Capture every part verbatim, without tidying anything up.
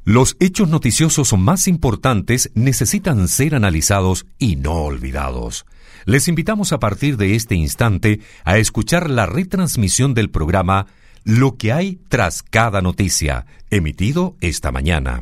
Los hechos noticiosos más importantes necesitan ser analizados y no olvidados. Les invitamos a partir de este instante a escuchar la retransmisión del programa Lo que hay tras cada noticia, emitido esta mañana.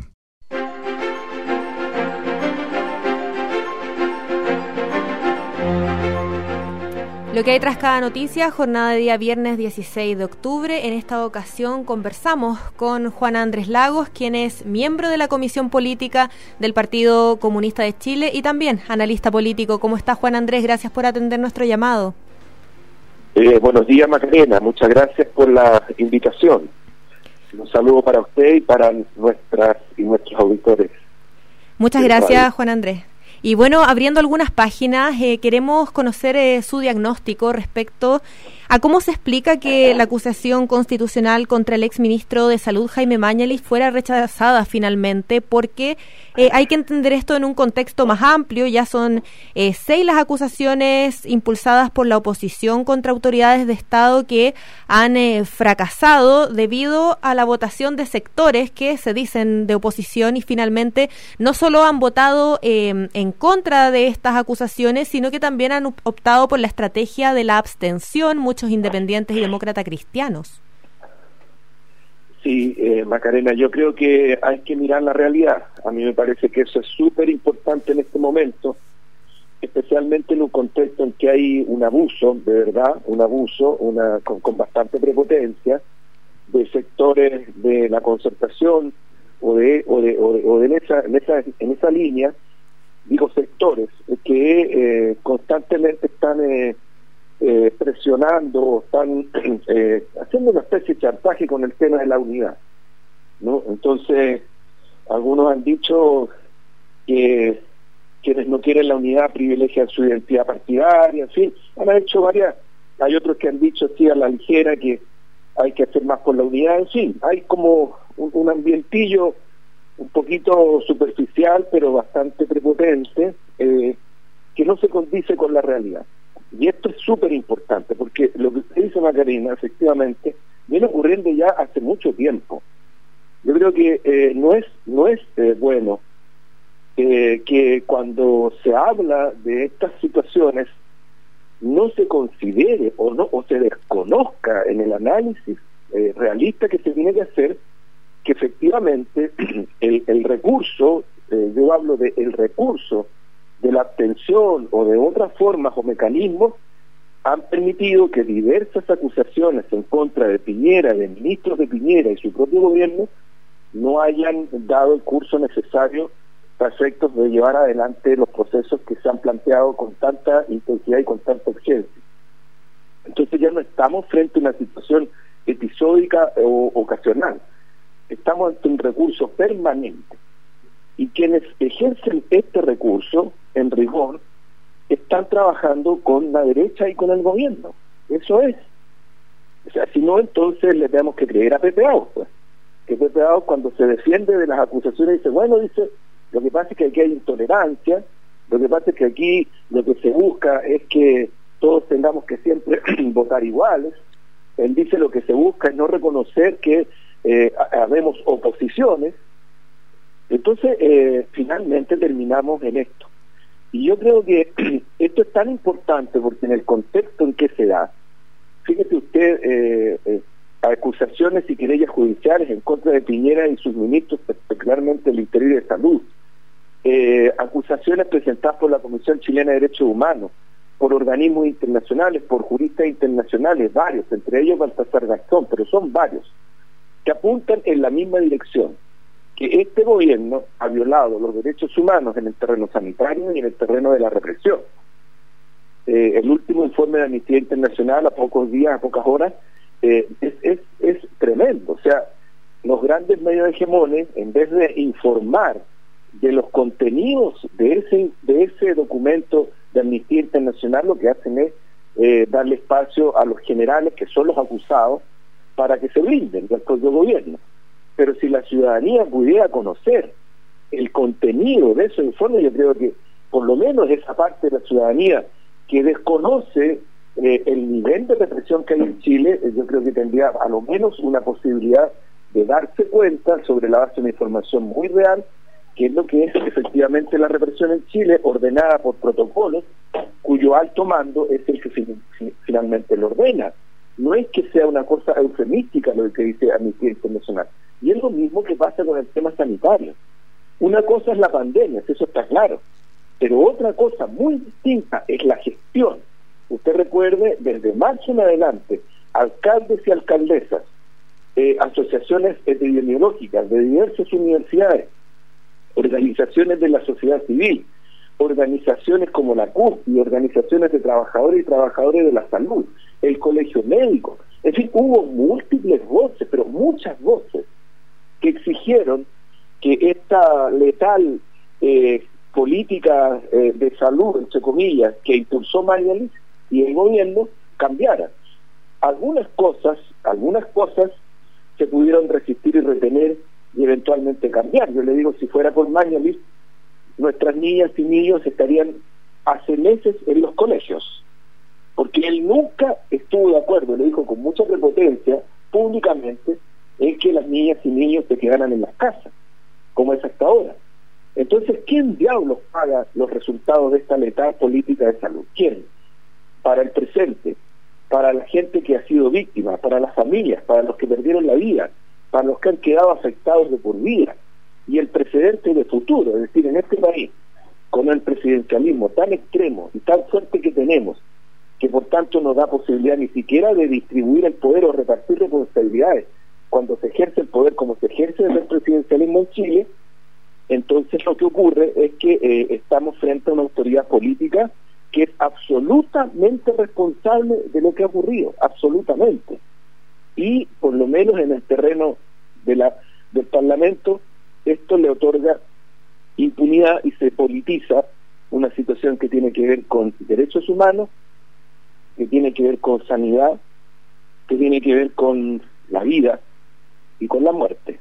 Lo que hay tras cada noticia, jornada de día viernes dieciséis de octubre. En esta ocasión conversamos con Juan Andrés Lagos, quien es miembro de la Comisión Política del Partido Comunista de Chile y también analista político. ¿Cómo está, Juan Andrés? Gracias por atender nuestro llamado. Eh, buenos días, Macarena. Muchas gracias por la invitación. Un saludo para usted y para nuestras y nuestros auditores. Muchas gracias, Juan Andrés. Y bueno, abriendo algunas páginas, eh, queremos conocer eh, su diagnóstico respecto a cómo se explica que la acusación constitucional contra el exministro de Salud, Jaime Mañalich, fuera rechazada finalmente, porque eh, hay que entender esto en un contexto más amplio. Ya son eh, seis las acusaciones impulsadas por la oposición contra autoridades de Estado que han eh, fracasado debido a la votación de sectores que se dicen de oposición y finalmente no solo han votado eh, en contra de estas acusaciones, sino que también han optado por la estrategia de la abstención, muchos independientes y demócratas cristianos. Sí, eh, Macarena, yo creo que hay que mirar la realidad. A mí me parece que eso es súper importante en este momento, especialmente en un contexto en que hay un abuso, de verdad, un abuso una con, con bastante prepotencia de sectores de la concertación o de o de, o de, o de en, esa, en, esa, en esa línea, digo sectores, que eh, constantemente están eh, eh, presionando, están eh, haciendo una especie de chantaje con el tema de la unidad, ¿no? Entonces, algunos han dicho que quienes no quieren la unidad privilegian su identidad partidaria, en fin, han hecho varias, hay otros que han dicho sí a la ligera que hay que hacer más por la unidad, en fin, hay como un, un ambientillo un poquito superficial, pero bastante prepotente, eh, que no se condice con la realidad. Y esto es súper importante, porque lo que usted dice, Macarena, efectivamente, viene ocurriendo ya hace mucho tiempo. Yo creo que eh, no es no es eh, bueno eh, que cuando se habla de estas situaciones no se considere o no o se desconozca en el análisis eh, realista que se tiene que hacer que efectivamente el, el recurso, eh, yo hablo de el recurso de la abstención o de otras formas o mecanismos han permitido que diversas acusaciones en contra de Piñera, de ministros de Piñera y su propio gobierno no hayan dado el curso necesario para efectos de llevar adelante los procesos que se han planteado con tanta intensidad y con tanta urgencia. Entonces ya no estamos frente a una situación episódica o ocasional, estamos ante un recurso permanente y quienes ejercen este recurso, en rigor, están trabajando con la derecha y con el gobierno. Eso es. O sea, si no, entonces le tenemos que creer a Pepe Aus, pues. Que Pepe Aus, cuando se defiende de las acusaciones, dice, bueno, dice, lo que pasa es que aquí hay intolerancia, lo que pasa es que aquí lo que se busca es que todos tengamos que siempre votar iguales. Él dice lo que se busca es no reconocer que eh, habemos oposiciones. Entonces, eh, finalmente terminamos en esto. Y yo creo que esto es tan importante porque en el contexto en que se da, fíjese usted, eh, eh, acusaciones y querellas judiciales en contra de Piñera y sus ministros, particularmente el Interior y de Salud, eh, acusaciones presentadas por la Comisión Chilena de Derechos Humanos, por organismos internacionales, por juristas internacionales, varios, entre ellos Baltasar Garzón, pero son varios, que apuntan en la misma dirección, que este gobierno ha violado los derechos humanos en el terreno sanitario y en el terreno de la represión. Eh, el último informe de Amnistía Internacional, a pocos días, a pocas horas, eh, es, es, es tremendo. O sea, los grandes medios hegemones, en vez de informar de los contenidos de ese, de ese documento de Amnistía Internacional, lo que hacen es eh, darle espacio a los generales, que son los acusados, para que se blinden del propio gobierno. Pero si la ciudadanía pudiera conocer el contenido de esos informes, yo creo que por lo menos esa parte de la ciudadanía que desconoce eh, el nivel de represión que hay en Chile, eh, yo creo que tendría a lo menos una posibilidad de darse cuenta sobre la base de una información muy real, que es lo que es efectivamente la represión en Chile, ordenada por protocolos, cuyo alto mando es el que fin, finalmente lo ordena. No es que sea una cosa eufemística lo que dice Amnistía Internacional. Y es lo mismo que pasa con el tema sanitario. Una cosa es la pandemia, eso está claro, pero otra cosa muy distinta es la gestión. Usted recuerde, desde marzo en adelante, alcaldes y alcaldesas, eh, asociaciones epidemiológicas de diversas universidades, organizaciones de la sociedad civil, organizaciones como la C U P y organizaciones de trabajadores y trabajadores de la salud, el colegio médico, en fin, hubo múltiples voces, pero muchas voces, que exigieron que esta letal eh, política eh, de salud, entre comillas, que impulsó Mañalich y el gobierno, cambiara. Algunas cosas, algunas cosas se pudieron resistir y retener y eventualmente cambiar. Yo le digo, si fuera por Mañalich, nuestras niñas y niños estarían hace meses en los colegios, porque él nunca estuvo de acuerdo, le dijo con mucha prepotencia, públicamente, en que las niñas y niños se quedaran en las casas, como es hasta ahora. Entonces, ¿quién diablos paga los resultados de esta letal política de salud? ¿Quién? Para el presente, para la gente que ha sido víctima, para las familias, para los que perdieron la vida, para los que han quedado afectados de por vida, y el precedente de futuro, es decir, en este país, con el presidencialismo tan extremo y tan fuerte que tenemos, que por tanto no da posibilidad ni siquiera de distribuir el poder o repartir responsabilidades cuando se ejerce el poder como se ejerce el presidencialismo en Chile, entonces lo que ocurre es que eh, estamos frente a una autoridad política que es absolutamente responsable de lo que ha ocurrido, absolutamente. Y por lo menos en el terreno de la del Parlamento, esto le otorga impunidad y se politiza una situación que tiene que ver con derechos humanos, que tiene que ver con sanidad, que tiene que ver con la vida y con la muerte.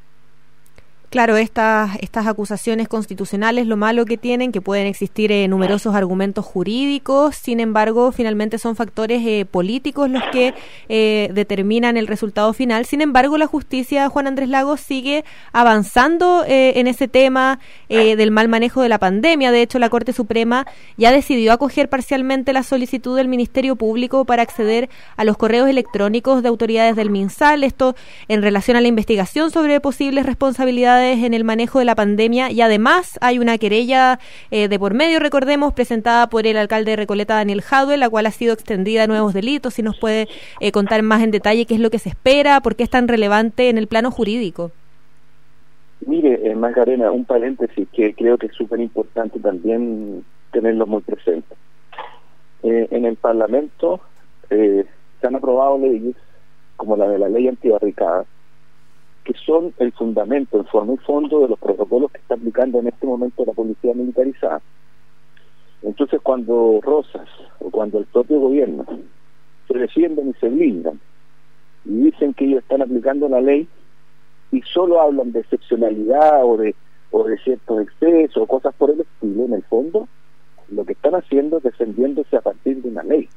Claro, estas estas acusaciones constitucionales, lo malo que tienen, que pueden existir eh, numerosos argumentos jurídicos, sin embargo, finalmente son factores eh, políticos los que eh, determinan el resultado final. Sin embargo, la justicia, Juan Andrés Lagos, sigue avanzando eh, en ese tema eh, del mal manejo de la pandemia. De hecho, la Corte Suprema ya decidió acoger parcialmente la solicitud del Ministerio Público para acceder a los correos electrónicos de autoridades del MinSal, esto en relación a la investigación sobre posibles responsabilidades en el manejo de la pandemia, y además hay una querella eh, de por medio, recordemos, presentada por el alcalde de Recoleta, Daniel Jadue, la cual ha sido extendida a nuevos delitos. Si nos puede eh, contar más en detalle qué es lo que se espera, por qué es tan relevante en el plano jurídico. Mire, eh, Macarena, un paréntesis que creo que es súper importante también tenerlo muy presente. Eh, en el Parlamento eh, se han aprobado leyes como la de la ley antibarricada, que son el fundamento, el forma y fondo de los protocolos que está aplicando en este momento la policía militarizada. Entonces, cuando Rosas o cuando el propio gobierno se defienden y se blindan y dicen que ellos están aplicando la ley y solo hablan de excepcionalidad o de o de ciertos excesos o cosas por el estilo, en el fondo lo que están haciendo es defendiéndose a partir de una ley.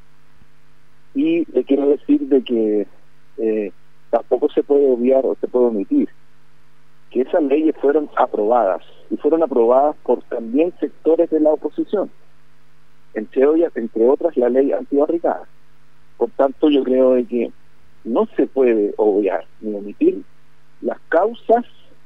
Y le quiero decir de que eh, tampoco se puede obviar o se puede omitir que esas leyes fueron aprobadas y fueron aprobadas por también sectores de la oposición, entre ellas, entre otras la ley antibarricada. Por tanto, yo creo de que no se puede obviar ni omitir las causas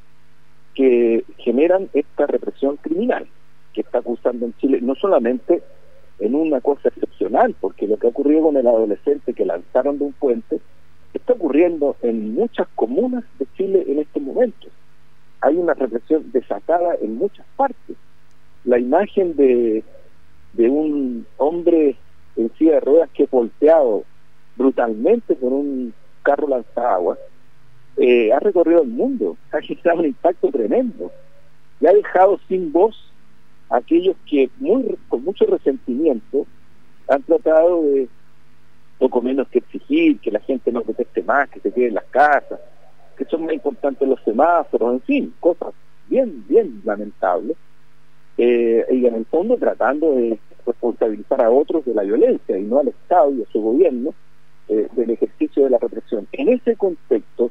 que generan esta represión criminal que está acusando en Chile, no solamente en una cosa excepcional, porque lo que ha ocurrido con el adolescente que lanzaron de un puente está ocurriendo en muchas comunas de Chile en este momento. Hay una represión desatada en muchas partes. La imagen de, de un hombre en silla de ruedas que es volteado brutalmente por un carro lanzaagua eh, ha recorrido el mundo, ha generado un impacto tremendo y ha dejado sin voz a aquellos que muy con mucho resentimiento han tratado de poco menos que exigir que la gente no proteste más, que se quede en las casas, que son más importantes los semáforos, en fin, cosas bien, bien lamentables, eh, y en el fondo tratando de responsabilizar a otros de la violencia y no al Estado y a su gobierno eh, del ejercicio de la represión. En ese contexto,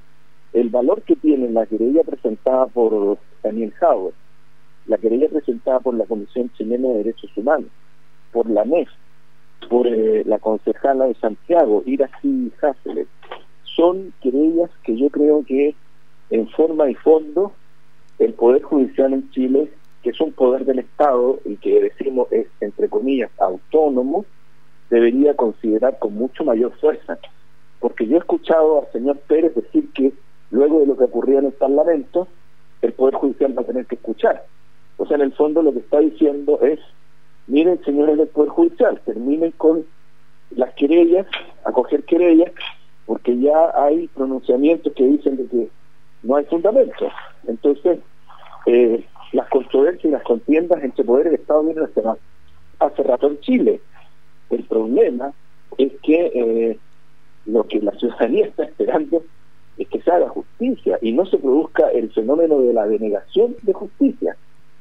el valor que tiene la querella presentada por Daniel Hauer, la querella presentada por la Comisión Chilena de Derechos Humanos, por la M E F, por eh, la concejala de Santiago, Iracy Hasselet, son querellas que yo creo que en forma y fondo el Poder Judicial en Chile, que es un poder del Estado y que decimos es, entre comillas, autónomo, debería considerar con mucho mayor fuerza. Porque yo he escuchado al señor Pérez decir que luego de lo que ocurrió en el Parlamento, el Poder Judicial va a tener que escuchar. O sea, en el fondo lo que está diciendo es, miren, señores del Poder Judicial, terminen con las querellas, acoger querellas, porque ya hay pronunciamientos que dicen de que no hay fundamento. Entonces, eh, las controversias y las contiendas entre poder y Estado vienen hace, hace rato en Chile. El problema es que eh, lo que la ciudadanía está esperando es que se haga justicia y no se produzca el fenómeno de la denegación de justicia.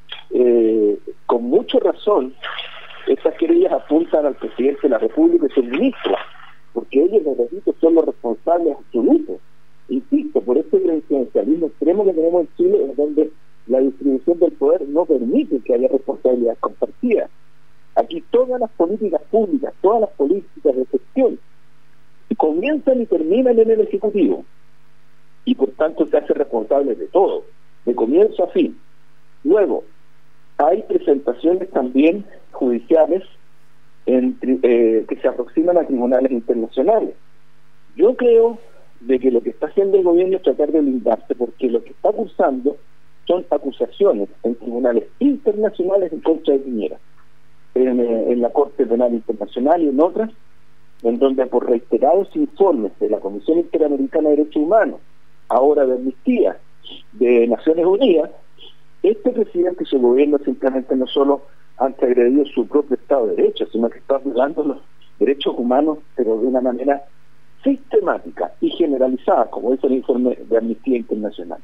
Eh, con mucha razón, estas querellas apuntan al presidente de la República y sus ministros, porque ellos, les repito, son los responsables absolutos. Insisto, por este presidencialismo extremo que tenemos en Chile, en donde la distribución del poder no permite que haya responsabilidad compartida. Aquí todas las políticas públicas, todas las políticas de gestión, comienzan y terminan en el Ejecutivo, y por tanto se hace responsable de todo, de comienzo a fin. Luego, hay presentaciones también judiciales en, eh, que se aproximan a tribunales internacionales. Yo creo de que lo que está haciendo el gobierno es tratar de blindarse, porque lo que está cursando son acusaciones en tribunales internacionales en contra de Piñera, en, en la Corte Penal Internacional y en otras, en donde por reiterados informes de la Comisión Interamericana de Derechos Humanos, ahora de Amnistía, de Naciones Unidas, este presidente y su gobierno simplemente no solo han agredido su propio Estado de Derecho, sino que están violando los derechos humanos, pero de una manera sistemática y generalizada, como dice el informe de Amnistía Internacional.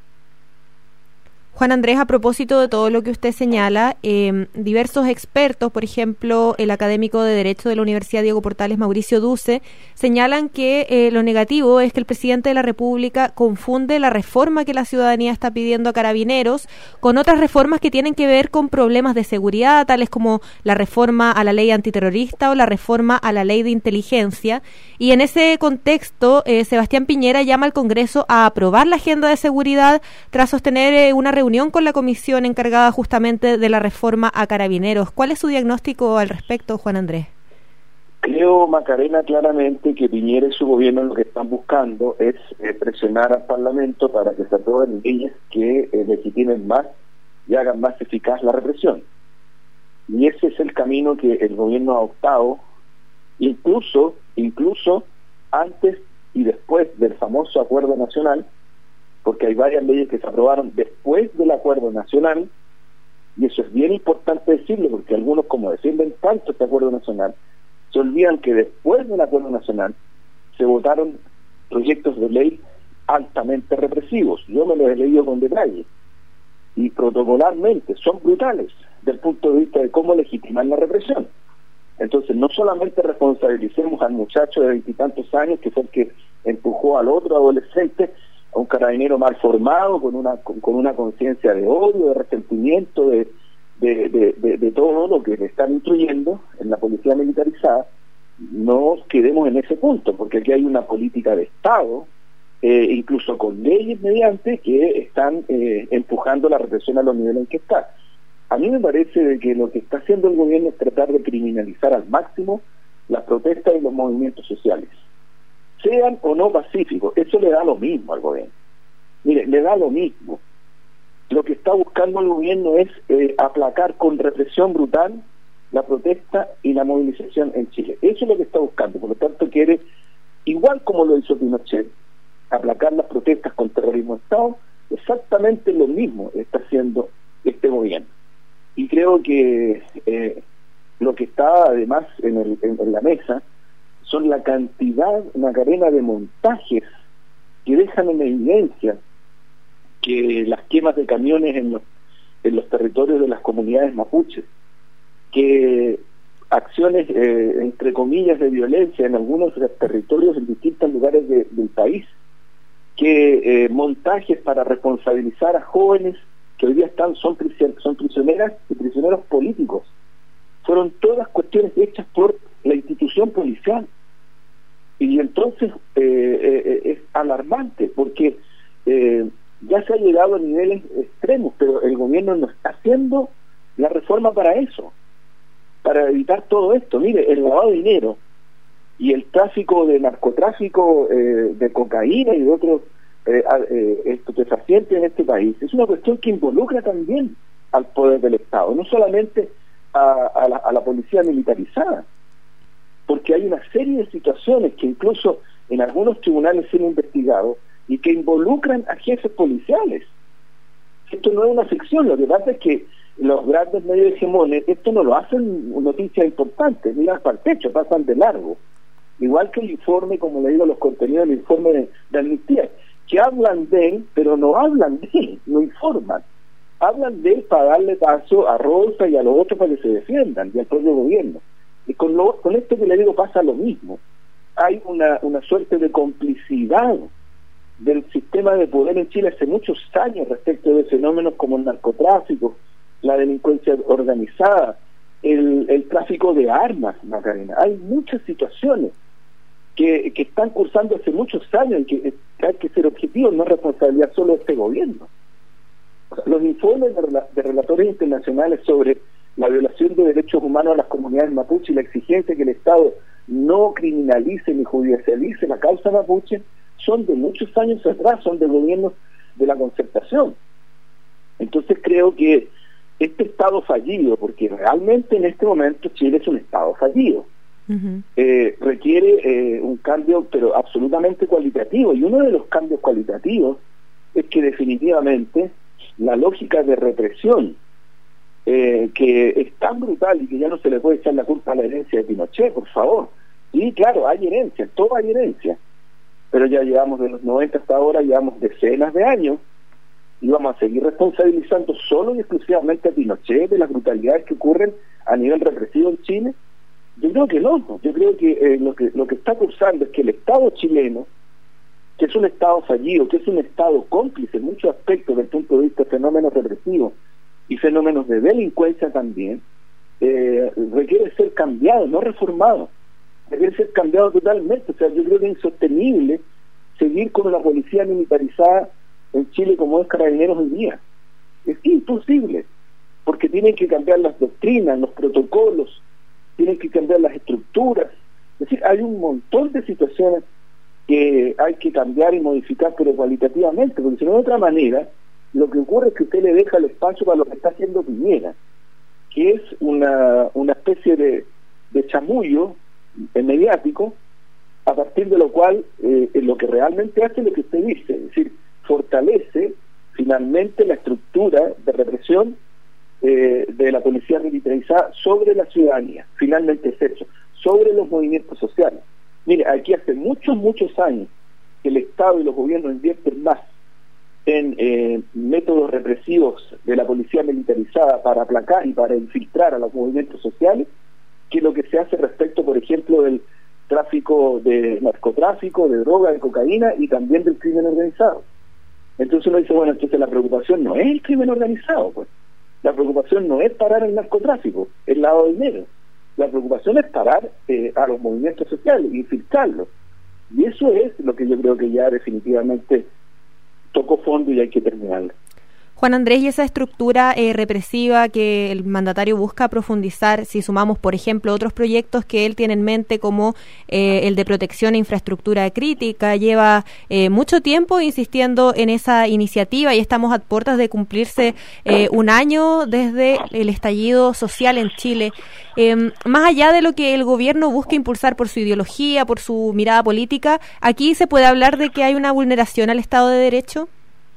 Juan Andrés, a propósito de todo lo que usted señala, eh, diversos expertos, por ejemplo, el académico de Derecho de la Universidad Diego Portales, Mauricio Duce, señalan que eh, lo negativo es que el presidente de la República confunde la reforma que la ciudadanía está pidiendo a Carabineros con otras reformas que tienen que ver con problemas de seguridad, tales como la reforma a la ley antiterrorista o la reforma a la ley de inteligencia. Y en ese contexto, eh, Sebastián Piñera llama al Congreso a aprobar la agenda de seguridad tras sostener eh, una reunión reunión con la comisión encargada justamente de la reforma a Carabineros. ¿Cuál es su diagnóstico al respecto, Juan Andrés? Creo, Macarena, claramente que Piñera y su gobierno lo que están buscando es eh, presionar al Parlamento para que se aprueben leyes que eh, legitimen más y hagan más eficaz la represión. Y ese es el camino que el gobierno ha optado, incluso, incluso antes y después del famoso Acuerdo Nacional, porque hay varias leyes que se aprobaron después del Acuerdo Nacional, y eso es bien importante decirlo, porque algunos, como defienden tanto este Acuerdo Nacional, se olvidan que después del Acuerdo Nacional se votaron proyectos de ley altamente represivos. Yo me los he leído con detalle, y protocolarmente son brutales, desde el punto de vista de cómo legitimar la represión. Entonces, no solamente responsabilicemos al muchacho de veintitantos años, que fue el que empujó al otro adolescente, a un carabinero mal formado, con una con, con una conciencia de odio, de resentimiento, de, de, de, de, de todo lo que le están instruyendo en la policía militarizada. No quedemos en ese punto, porque aquí hay una política de Estado, eh, incluso con leyes mediante, que están eh, empujando la represión a los niveles en que está. A mí me parece de que lo que está haciendo el gobierno es tratar de criminalizar al máximo las protestas y los movimientos sociales, sean o no pacíficos. Eso le da lo mismo al gobierno. Mire, le da lo mismo. Lo que está buscando el gobierno es eh, aplacar con represión brutal la protesta y la movilización en Chile. Eso es lo que está buscando. Por lo tanto, quiere, igual como lo hizo Pinochet, aplacar las protestas con terrorismo de Estado. Exactamente lo mismo está haciendo este gobierno. Y creo que eh, lo que está además en, el, en, en la mesa son la cantidad, una cadena de montajes que dejan en evidencia que las quemas de camiones en los, en los territorios de las comunidades mapuches, que acciones, eh, entre comillas, de violencia en algunos territorios en distintos lugares de, del país, que eh, montajes para responsabilizar a jóvenes que hoy día están son, prision- son prisioneras y prisioneros políticos. Fueron todas cuestiones hechas por la institución policial. Y entonces eh, eh, es alarmante, porque eh, ya se ha llegado a niveles extremos, pero el gobierno no está haciendo la reforma para eso, para evitar todo esto. Mire, el lavado de dinero y el tráfico de narcotráfico eh, de cocaína y de otros eh, eh, estupefacientes en este país es una cuestión que involucra también al poder del Estado, no solamente a, a, la, a la policía militarizada, porque hay una serie de situaciones que incluso en algunos tribunales se han investigado y que involucran a jefes policiales. Esto no es una ficción, lo que pasa es que los grandes medios hegemones esto no lo hacen noticias importantes, miran para el techo, pasan de largo. Igual que el informe, como le digo, los contenidos del informe de, de Amnistía, que hablan de él, pero no hablan de él, no informan. Hablan de él para darle paso a Rosa y a los otros para que se defiendan, y al propio gobierno. Y con, lo, con esto que le digo pasa lo mismo. Hay una, una suerte de complicidad del sistema de poder en Chile hace muchos años respecto de fenómenos como el narcotráfico, la delincuencia organizada, el, el tráfico de armas, Macarena. Hay muchas situaciones que, que están cursando hace muchos años y que, que hay que ser objetivos, no es responsabilidad solo de este gobierno. O sea, los informes de, de relatores internacionales sobre la violación de derechos humanos a las comunidades mapuche y la exigencia que el Estado no criminalice ni judicialice la causa mapuche son de muchos años atrás, son de gobiernos de la concertación. Entonces creo que este Estado fallido, porque realmente en este momento Chile es un Estado fallido, uh-huh. eh, requiere eh, un cambio pero absolutamente cualitativo, y uno de los cambios cualitativos es que definitivamente la lógica de represión Eh, que es tan brutal y que ya no se le puede echar la culpa a la herencia de Pinochet, por favor. Y claro, hay herencia, todo hay herencia, pero ya llevamos de los noventa hasta ahora, llevamos decenas de años, y vamos a seguir responsabilizando solo y exclusivamente a Pinochet de las brutalidades que ocurren a nivel represivo en Chile. Yo creo que no, yo creo que eh, lo que lo que está cursando es que el Estado chileno, que es un Estado fallido, que es un Estado cómplice en muchos aspectos desde el punto de vista de fenómenos represivos y fenómenos de delincuencia también, eh, requiere ser cambiado, no reformado, requiere ser cambiado totalmente. O sea, yo creo que es insostenible seguir con una policía militarizada en Chile como es Carabineros hoy día. Es imposible, porque tienen que cambiar las doctrinas, los protocolos, tienen que cambiar las estructuras. Es decir, hay un montón de situaciones que hay que cambiar y modificar, pero cualitativamente, porque si no, de otra manera, lo que ocurre es que usted le deja el espacio para lo que está haciendo Piñera, que es una, una especie de, de chamullo mediático, a partir de lo cual eh, lo que realmente hace es lo que usted dice, es decir, fortalece finalmente la estructura de represión eh, de la policía militarizada sobre la ciudadanía. Finalmente es eso, sobre los movimientos sociales. Mire, aquí hace muchos, muchos años que el Estado y los gobiernos invierten más en eh, métodos represivos de la policía militarizada para aplacar y para infiltrar a los movimientos sociales, que lo que se hace respecto, por ejemplo, del tráfico de narcotráfico, de droga, de cocaína y también del crimen organizado. Entonces uno dice, bueno, entonces la preocupación no es el crimen organizado, pues. La preocupación no es parar el narcotráfico, el lavado de dinero. La preocupación es parar eh, a los movimientos sociales, infiltrarlos. Y eso es lo que yo creo que ya definitivamente tocó fondo y hay que terminarlo. Juan Andrés, y esa estructura eh, represiva que el mandatario busca profundizar, si sumamos, por ejemplo, otros proyectos que él tiene en mente, como eh, el de protección e infraestructura crítica, lleva eh, mucho tiempo insistiendo en esa iniciativa y estamos a puertas de cumplirse eh, un año desde el estallido social en Chile. Eh, más allá de lo que el gobierno busca impulsar por su ideología, por su mirada política, ¿aquí se puede hablar de que hay una vulneración al Estado de Derecho?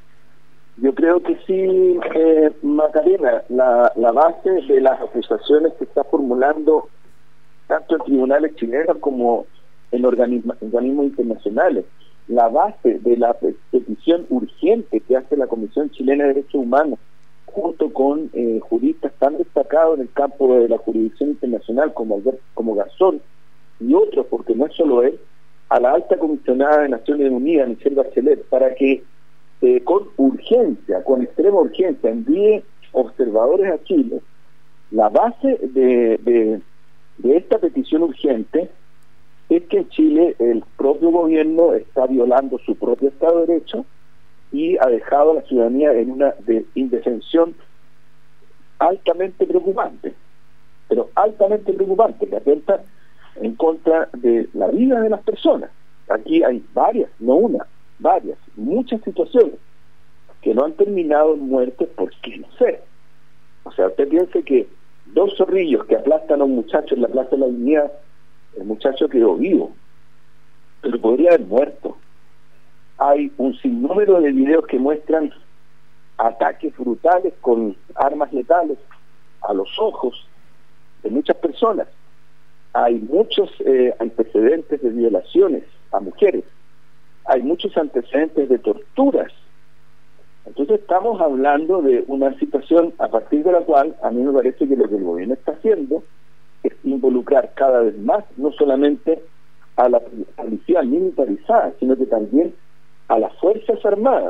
Yo creo que sí, eh, Macarena, la, la base de las acusaciones que está formulando tanto en tribunales chilenos como en organismos, organismos internacionales, la base de la petición urgente que hace la Comisión Chilena de Derechos Humanos, junto con eh, juristas tan destacados en el campo de la jurisdicción internacional como Albert, como Garzón y otros, porque no es solo él, a la alta comisionada de Naciones Unidas, Michelle Bachelet, para que eh, con urgencia, con extrema urgencia, envíe observadores a Chile. La base de, de, de esta petición urgente es que en Chile el propio gobierno está violando su propio Estado de Derecho y ha dejado a la ciudadanía en una de indefensión altamente preocupante, pero altamente preocupante, que atenta en contra de la vida de las personas. Aquí hay varias, no una, varias, muchas situaciones que no han terminado en muertes porque no sé. O sea, usted piense que dos zorrillos que aplastan a un muchacho en la Plaza de la Dignidad, el muchacho quedó vivo, pero podría haber muerto. Hay un sinnúmero de videos que muestran ataques brutales con armas letales a los ojos de muchas personas. Hay muchos eh, antecedentes de violaciones a mujeres. Hay muchos antecedentes de torturas. Entonces estamos hablando de una situación a partir de la cual a mí me parece que lo que el gobierno está haciendo es involucrar cada vez más, no solamente a la policía militarizada, sino que también a las Fuerzas Armadas,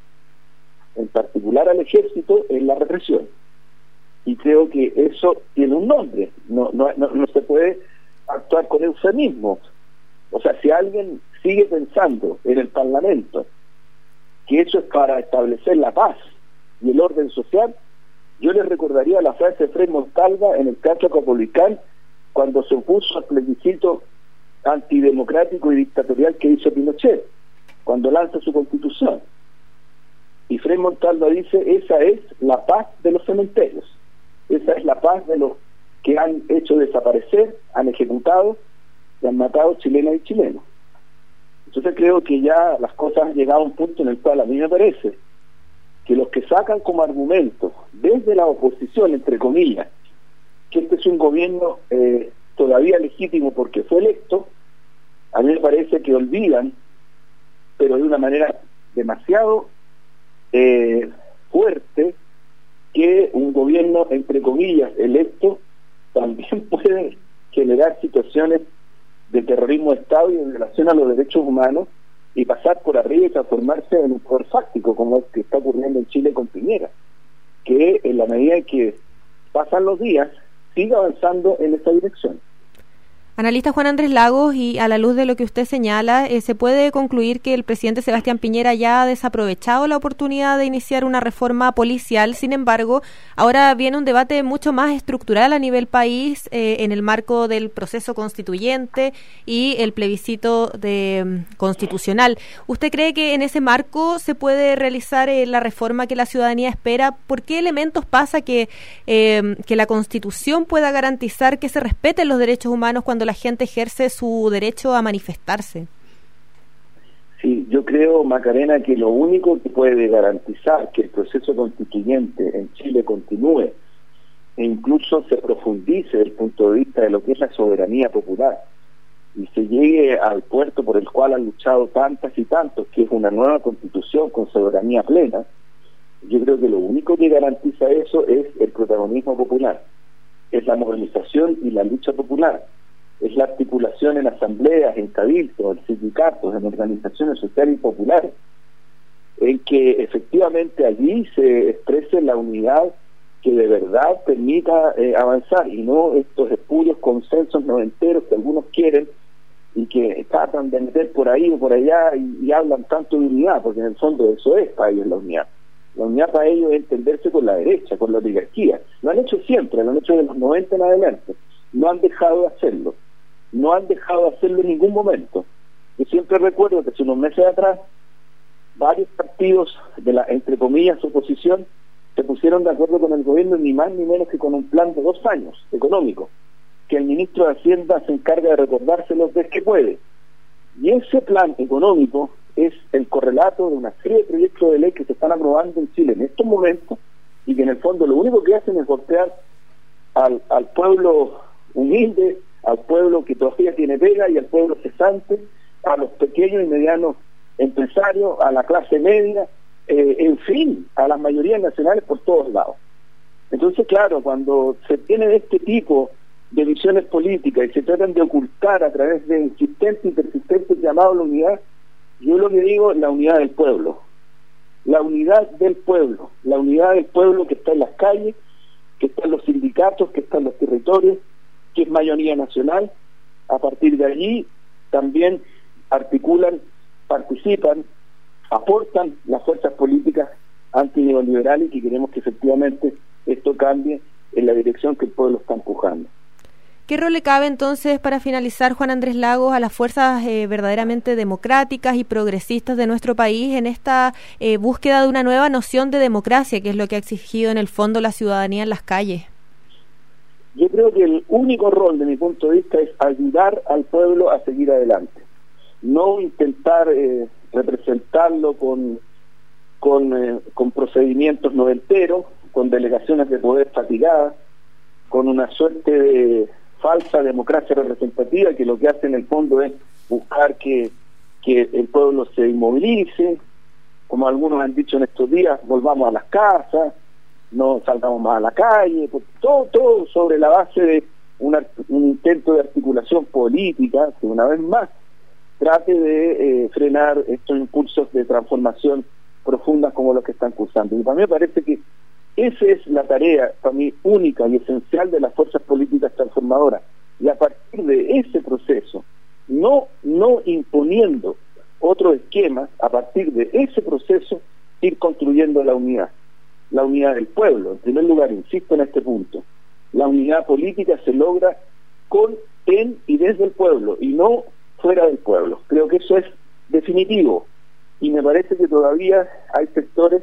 en particular al ejército, en la represión. Y creo que eso tiene un nombre, no, no, no, no se puede actuar con eufemismos. O sea, si alguien sigue pensando en el Parlamento que eso es para establecer la paz y el orden social, yo les recordaría la frase de Frei Montalva en el Teatro Capolicán cuando se opuso al plebiscito antidemocrático y dictatorial que hizo Pinochet, cuando lanza su constitución. Y Frei Montalva dice, esa es la paz de los cementerios, esa es la paz de los que han hecho desaparecer, han ejecutado y han matado chilenas y chilenos. Entonces creo que ya las cosas han llegado a un punto en el cual a mí me parece que los que sacan como argumento desde la oposición, entre comillas, que este es un gobierno eh, todavía legítimo porque fue electo, a mí me parece que olvidan, pero de una manera demasiado eh, fuerte, que un gobierno, entre comillas, electo, también puede generar situaciones de terrorismo de Estado y de violación a los derechos humanos y pasar por arriba y transformarse en un poder fáctico, como es que está ocurriendo en Chile con Piñera, que en la medida en que pasan los días sigue avanzando en esa dirección. Analista Juan Andrés Lagos, y a la luz de lo que usted señala, eh, ¿se puede concluir que el presidente Sebastián Piñera ya ha desaprovechado la oportunidad de iniciar una reforma policial? Sin embargo, ahora viene un debate mucho más estructural a nivel país eh, en el marco del proceso constituyente y el plebiscito de, um, constitucional. ¿Usted cree que en ese marco se puede realizar eh, la reforma que la ciudadanía espera? ¿Por qué elementos pasa que, eh, que la Constitución pueda garantizar que se respeten los derechos humanos cuando la gente ejerce su derecho a manifestarse? Sí, yo creo, Macarena, que lo único que puede garantizar que el proceso constituyente en Chile continúe e incluso se profundice desde el punto de vista de lo que es la soberanía popular y se llegue al puerto por el cual han luchado tantas y tantos, que es una nueva constitución con soberanía plena, yo creo que lo único que garantiza eso es el protagonismo popular, es la movilización y la lucha popular, es la articulación en asambleas, en cabildos, en sindicatos, en organizaciones sociales y populares, en que efectivamente allí se exprese la unidad que de verdad permita eh, avanzar, y no estos espurios consensos noventeros que algunos quieren y que tratan de meter por ahí o por allá y, y hablan tanto de unidad, porque en el fondo eso es para ellos la unidad. La unidad para ellos es entenderse con la derecha, con la oligarquía. Lo han hecho siempre, lo han hecho de los noventa en adelante. No han dejado de hacerlo. No han dejado de hacerlo en ningún momento. Yo siempre recuerdo que hace unos meses atrás varios partidos de la, entre comillas, oposición se pusieron de acuerdo con el gobierno ni más ni menos que con un plan de dos años económico, que el ministro de Hacienda se encarga de recordárselos desde que puede. Y ese plan económico es el correlato de una serie de proyectos de ley que se están aprobando en Chile en estos momentos y que en el fondo lo único que hacen es golpear al, al pueblo humilde, al pueblo que todavía tiene pega y al pueblo cesante, a los pequeños y medianos empresarios, a la clase media, eh, en fin, a las mayorías nacionales por todos lados. Entonces, claro, cuando se tiene de este tipo de visiones políticas y se tratan de ocultar a través de insistentes y persistentes llamados a la unidad, yo lo que digo es la unidad del pueblo. La unidad del pueblo, la unidad del pueblo que está en las calles, que está en los sindicatos, que está en los territorios, que es mayoría nacional. A partir de allí también articulan, participan, aportan las fuerzas políticas antineoliberales y que queremos que efectivamente esto cambie en la dirección que el pueblo está empujando. ¿Qué rol le cabe entonces, para finalizar, Juan Andrés Lagos, a las fuerzas eh, verdaderamente democráticas y progresistas de nuestro país en esta eh, búsqueda de una nueva noción de democracia, que es lo que ha exigido en el fondo la ciudadanía en las calles? Yo creo que el único rol, de mi punto de vista, es ayudar al pueblo a seguir adelante. No intentar eh, representarlo con, con, eh, con procedimientos noventeros, con delegaciones de poder fatigadas, con una suerte de falsa democracia representativa que lo que hace en el fondo es buscar que, que el pueblo se inmovilice, como algunos han dicho en estos días, volvamos a las casas, no salgamos más a la calle, todo, todo sobre la base de una, un intento de articulación política que una vez más trate de eh, frenar estos impulsos de transformación profundas como los que están cursando. Y para mí me parece que esa es la tarea, para mí, única y esencial de las fuerzas políticas transformadoras. Y a partir de ese proceso, no, no imponiendo otro esquema, a partir de ese proceso, ir construyendo la unidad. La unidad del pueblo. En primer lugar, insisto en este punto, la unidad política se logra con, en y desde el pueblo, y no fuera del pueblo. Creo que eso es definitivo. Y me parece que todavía hay sectores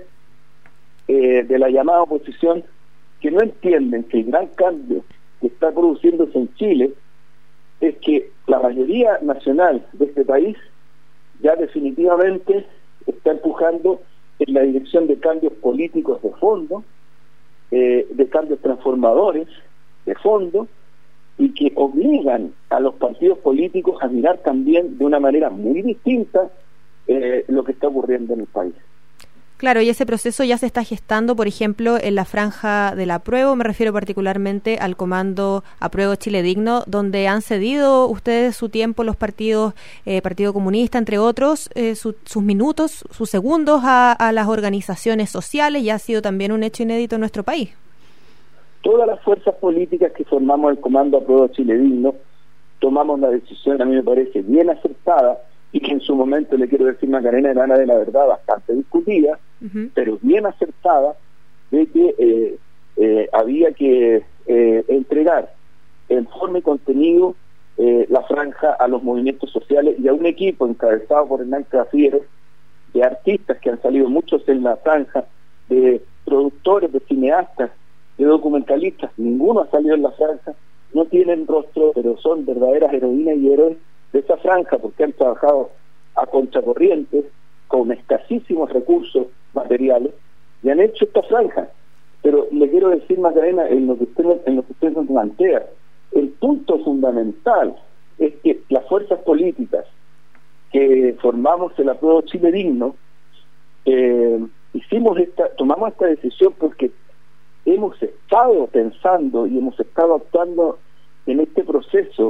Eh, de la llamada oposición que no entienden que el gran cambio que está produciéndose en Chile es que la mayoría nacional de este país ya definitivamente está empujando en la dirección de cambios políticos de fondo, eh, de cambios transformadores de fondo, y que obligan a los partidos políticos a mirar también de una manera muy distinta eh, lo que está ocurriendo en el país. Claro, y ese proceso ya se está gestando, por ejemplo, en la franja del apruebo, me refiero particularmente al comando Apruebo Chile Digno, donde han cedido ustedes su tiempo, los partidos, eh, Partido Comunista, entre otros, eh, su, sus minutos, sus segundos a, a las organizaciones sociales, y ha sido también un hecho inédito en nuestro país. Todas las fuerzas políticas que formamos el comando Apruebo Chile Digno tomamos la decisión, a mí me parece bien acertada, y que en su momento, le quiero decir, Macarena, era una de la verdad bastante discutida, uh-huh. pero bien acertada, de que eh, eh, había que eh, entregar en forma y contenido eh, la franja a los movimientos sociales y a un equipo encabezado por Hernán Cafiero, de artistas que han salido muchos en la franja, de productores, de cineastas, de documentalistas. Ninguno ha salido en la franja, no tienen rostro, pero son verdaderas heroínas y héroes de esa franja, porque han trabajado a contracorriente, con escasísimos recursos materiales, y han hecho esta franja. Pero le quiero decir, Macarena, en lo que usted, en lo que usted nos plantea, el punto fundamental es que las fuerzas políticas que formamos el Apruebo Chile Digno, eh, hicimos esta, tomamos esta decisión porque hemos estado pensando y hemos estado actuando en este proceso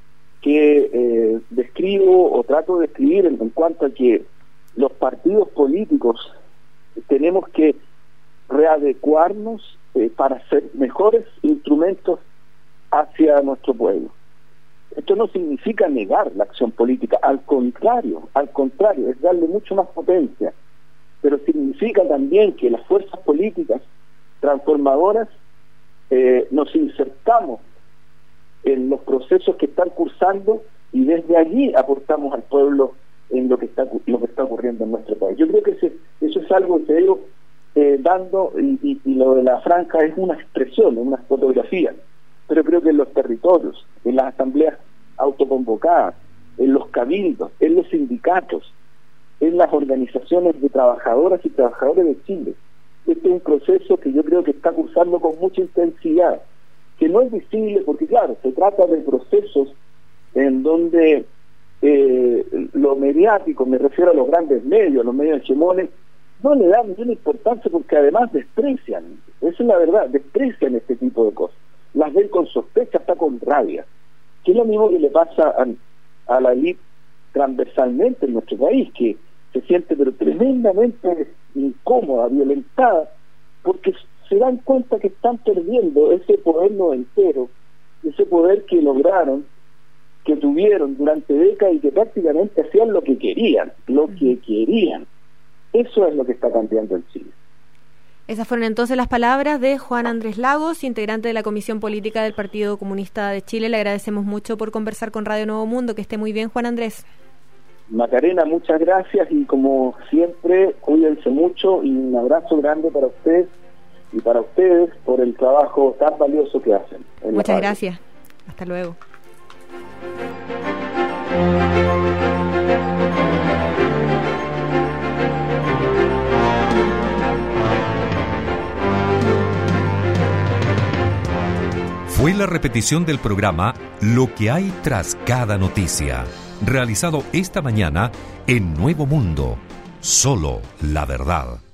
que eh, describo o trato de describir en, en cuanto a que los partidos políticos tenemos que readecuarnos eh, para ser mejores instrumentos hacia nuestro pueblo. Esto no significa negar la acción política, al contrario, al contrario, es darle mucho más potencia, pero significa también que las fuerzas políticas transformadoras eh, nos insertamos en los procesos que están cursando y desde allí aportamos al pueblo en lo que está lo que está ocurriendo en nuestro país. Yo creo que ese, eso es algo que se ha ido eh, dando y, y, y lo de la franja es una expresión, una fotografía, pero creo que en los territorios, en las asambleas autoconvocadas, en los cabildos, en los sindicatos, en las organizaciones de trabajadoras y trabajadores de Chile, este es un proceso que yo creo que está cursando con mucha intensidad, que no es visible porque, claro, se trata de procesos en donde eh, lo mediático, me refiero a los grandes medios, los medios hegemones, no le dan ninguna importancia porque además desprecian, esa es la verdad, desprecian este tipo de cosas. Las ven con sospecha, hasta con rabia, que es lo mismo que le pasa a, a la élite transversalmente en nuestro país, que se siente pero tremendamente incómoda, violentada, porque se dan cuenta que están perdiendo ese poder noventero, ese poder que lograron, que tuvieron durante décadas y que prácticamente hacían lo que querían, lo que querían. Eso es lo que está cambiando en Chile. Esas fueron entonces las palabras de Juan Andrés Lagos, integrante de la Comisión Política del Partido Comunista de Chile. Le agradecemos mucho por conversar con Radio Nuevo Mundo. Que esté muy bien, Juan Andrés. Macarena, muchas gracias y como siempre, cuídense mucho y un abrazo grande para ustedes y para ustedes por el trabajo tan valioso que hacen. Muchas gracias. Hasta luego. Fue la repetición del programa Lo que hay tras cada noticia, realizado esta mañana en Nuevo Mundo. Solo la verdad.